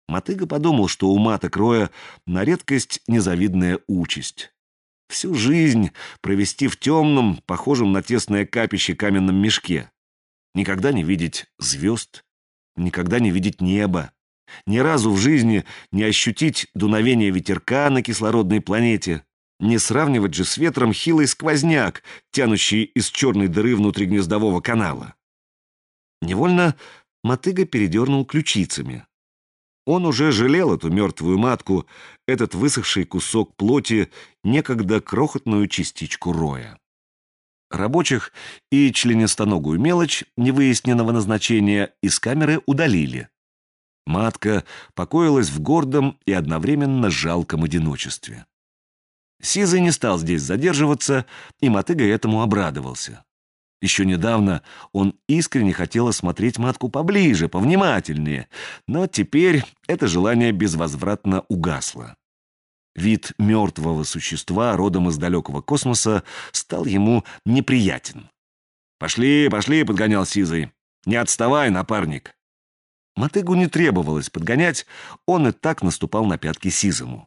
Мотыга подумал, что у маток Роя на редкость незавидная участь. Всю жизнь провести в темном, похожем на тесное капище каменном мешке. Никогда не видеть звезд, никогда не видеть неба, ни разу в жизни не ощутить дуновение ветерка на кислородной планете, не сравнивать же с ветром хилый сквозняк, тянущий из черной дыры внутригнездового канала. Невольно Мотыга передернул ключицами. Он уже жалел эту мертвую матку, этот высохший кусок плоти, некогда крохотную частичку Роя. Рабочих и членистоногую мелочь невыясненного назначения из камеры удалили. Матка покоилась в гордом и одновременно жалком одиночестве. Сизый не стал здесь задерживаться, и Мотыга этому обрадовался. Еще недавно он искренне хотел осмотреть матку поближе, повнимательнее, но теперь это желание безвозвратно угасло. Вид мертвого существа, родом из далекого космоса, стал ему неприятен. «Пошли, пошли», — подгонял Сизый. «Не отставай, напарник». Мотыгу не требовалось подгонять, он и так наступал на пятки Сизому.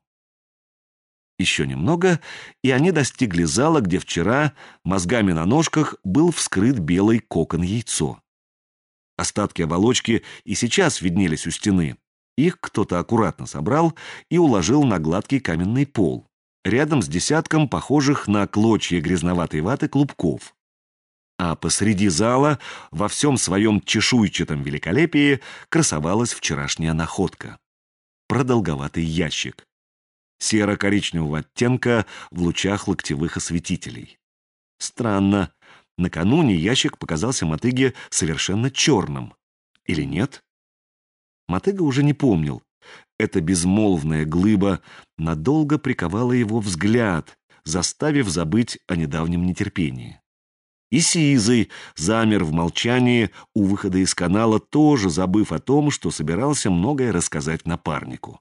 Еще немного, и они достигли зала, где вчера мозгами на ножках был вскрыт белый кокон-яйцо. Остатки оболочки и сейчас виднелись у стены. Их кто-то аккуратно собрал и уложил на гладкий каменный пол, рядом с десятком похожих на клочья грязноватой ваты клубков. А посреди зала, во всем своем чешуйчатом великолепии, красовалась вчерашняя находка. Продолговатый ящик. Серо-коричневого оттенка в лучах локтевых осветителей. Странно, накануне ящик показался Мотыге совершенно черным. Или нет? Мотыга уже не помнил. Эта безмолвная глыба надолго приковала его взгляд, заставив забыть о недавнем нетерпении. И Сизый замер в молчании у выхода из канала, тоже забыв о том, что собирался многое рассказать напарнику.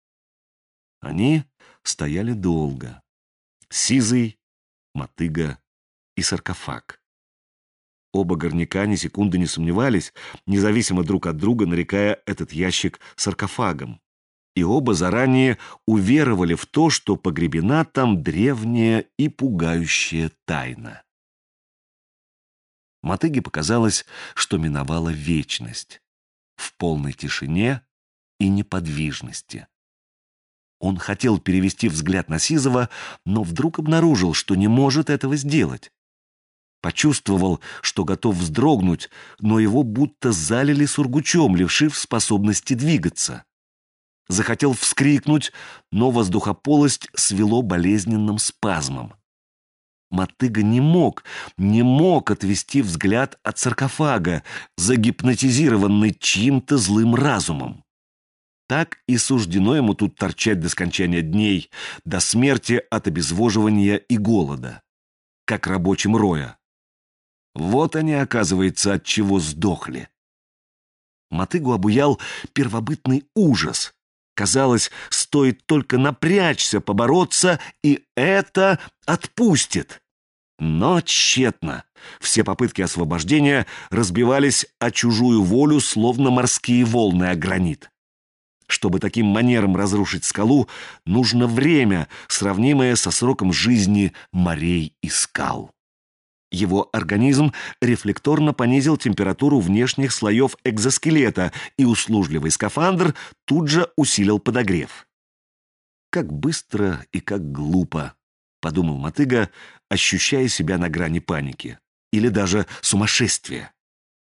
Они стояли долго. Сизый, Мотыга и саркофаг. Оба горняка ни секунды не сомневались, независимо друг от друга нарекая этот ящик саркофагом. И оба заранее уверовали в то, что погребена там древняя и пугающая тайна. Мотыге показалось, что миновала вечность в полной тишине и неподвижности. Он хотел перевести взгляд на Сизова, но вдруг обнаружил, что не может этого сделать. Почувствовал, что готов вздрогнуть, но его будто залили сургучом, лишив способности двигаться. Захотел вскрикнуть, но воздухополость свело болезненным спазмом. Мотыга не мог отвести взгляд от саркофага, загипнотизированный чьим-то злым разумом. Так и суждено ему тут торчать до скончания дней, до смерти от обезвоживания и голода, как рабочим Роя. Вот они, оказывается, от чего сдохли. Мотыгу обуял первобытный ужас. Казалось, стоит только напрячься, побороться, и это отпустит. Но тщетно. Все попытки освобождения разбивались о чужую волю, словно морские волны о гранит. Чтобы таким манером разрушить скалу, нужно время, сравнимое со сроком жизни морей и скал. Его организм рефлекторно понизил температуру внешних слоев экзоскелета, и услужливый скафандр тут же усилил подогрев. «Как быстро и как глупо», — подумал Мотыга, ощущая себя на грани паники или даже сумасшествия.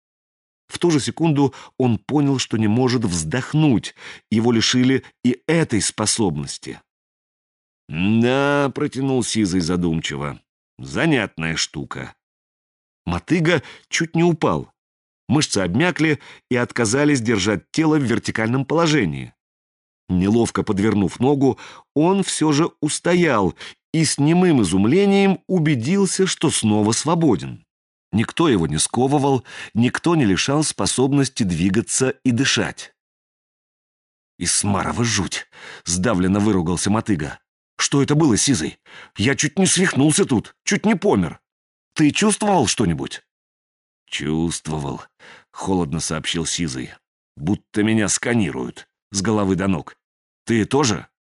В ту же секунду он понял, что не может вздохнуть, его лишили и этой способности. «Да», — протянул Сизый задумчиво, — «занятная штука». Мотыга чуть не упал. Мышцы обмякли и отказались держать тело в вертикальном положении. Неловко подвернув ногу, он все же устоял и с немым изумлением убедился, что снова свободен. Никто его не сковывал, никто не лишал способности двигаться и дышать. «Исмарова жуть!» — сдавленно выругался Мотыга. «Что это было, Сизый? Я чуть не свихнулся тут, чуть не помер. Ты чувствовал что-нибудь?» «Чувствовал», — холодно сообщил Сизый. «Будто меня сканируют. с головы до ног. Ты тоже?